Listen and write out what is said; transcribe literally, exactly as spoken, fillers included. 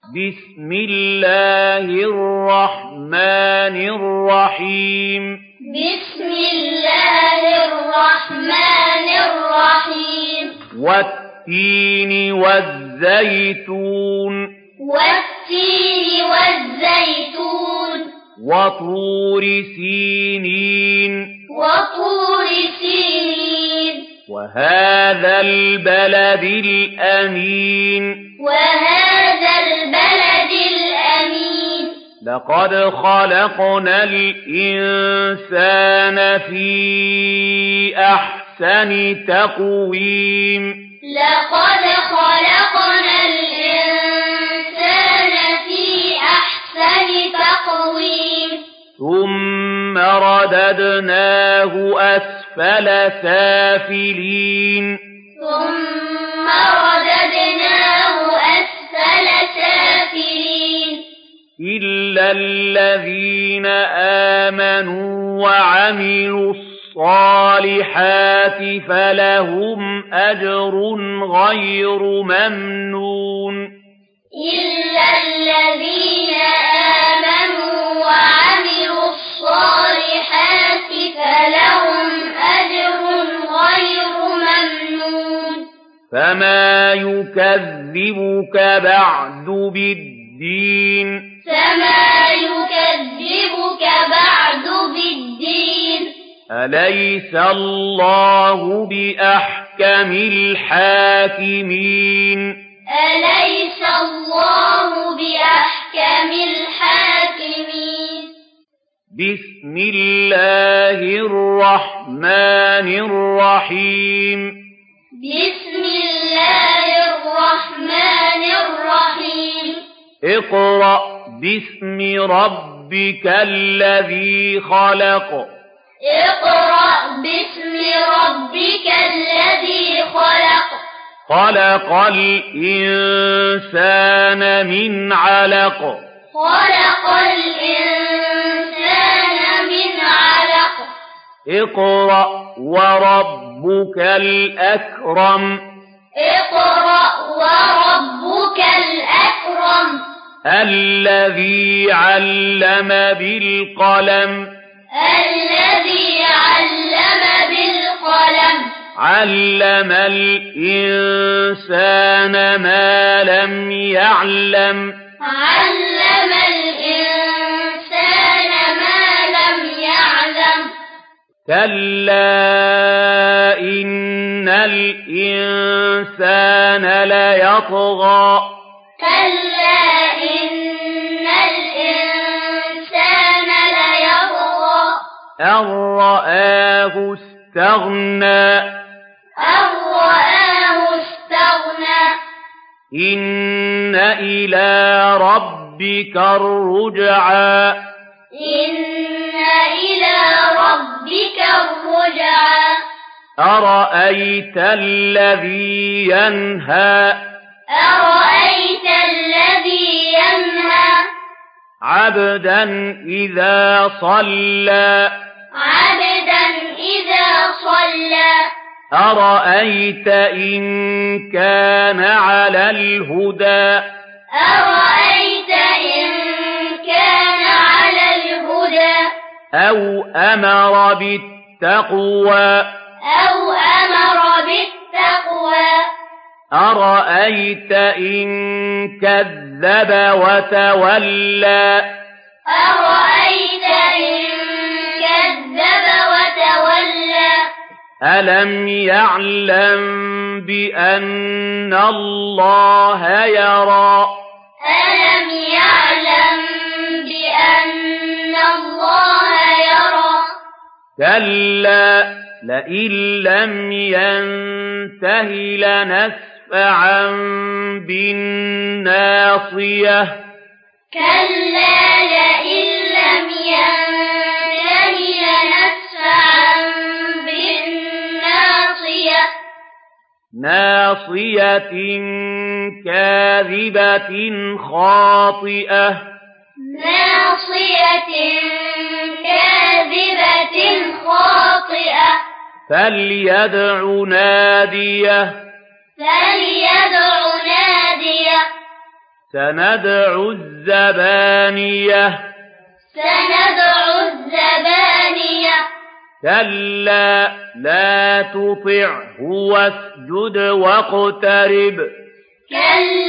بسم الله الرحمن الرحيم بسم الله الرحمن الرحيم والتين والزيتون والتين والزيتون وطور سينين وطور سينين وهذا البلد الأمين وهذا البلد الأمين لقد خلقنا الإنسان في أحسن تقويم لقد خلقنا الإنسان في أحسن تقويم ثم رددناه أسفل سافلين ثم رددناه أسفل سافلين إلا الذين آمنوا وعملوا الصالحات فلهم أجر غير ممنون إلا الذين آمنوا وعملوا الصالحات فلهم أجر غير ممنون فما يكذبك بعد بالدين فما يكذبك بعد بالدين أليس الله بأحكم الحاكمين أليس الله بأحكم الحاكمين بسم الله الرحمن الرحيم بسم الله الرحمن الرحيم اقرأ باسم ربك الذي خلق اقرأ باسم ربك الذي خلق خلق الإنسان من علق خلق الإنسان من علق اقرأ وربك الأكرم اقرأ وربك الأكرم الذي علم بالقلم الذي علم بالقلم علم الإنسان ما لم يعلم علم الإنسان ما لم يعلم كلا إن الإنسان ليطغى كلا إن الإنسان ليطغى أن رآه استغنى أن رآه استغنى إن إلى ربك الرجعى إن إلى ربك الرجعى أرأيت الذي ينهى أرأيت الذي ينهى عبدا إذا صلى عبدا إذا صلى أرأيت إن كان على الهدى أرأيت إن كان على الهدى أو أمر بالتقوى أو أمر بالتقوى أرأيت إن كذب وتولى أرأيت إن كذب وتولى ألم يعلم بأن الله يرى ألم يعلم بأن الله يرى كلا لئن لم ينته لنسفعا بالناصية كلا لئن لم ينته لنسفعا بالناصية ناصية كاذبة خاطئة ناصية كاذبة خاطئة فليدع ناديه فليدع ناديه سندع الزبانية سندع الزبانية كلا لا تطعه واسجد واقترب كلا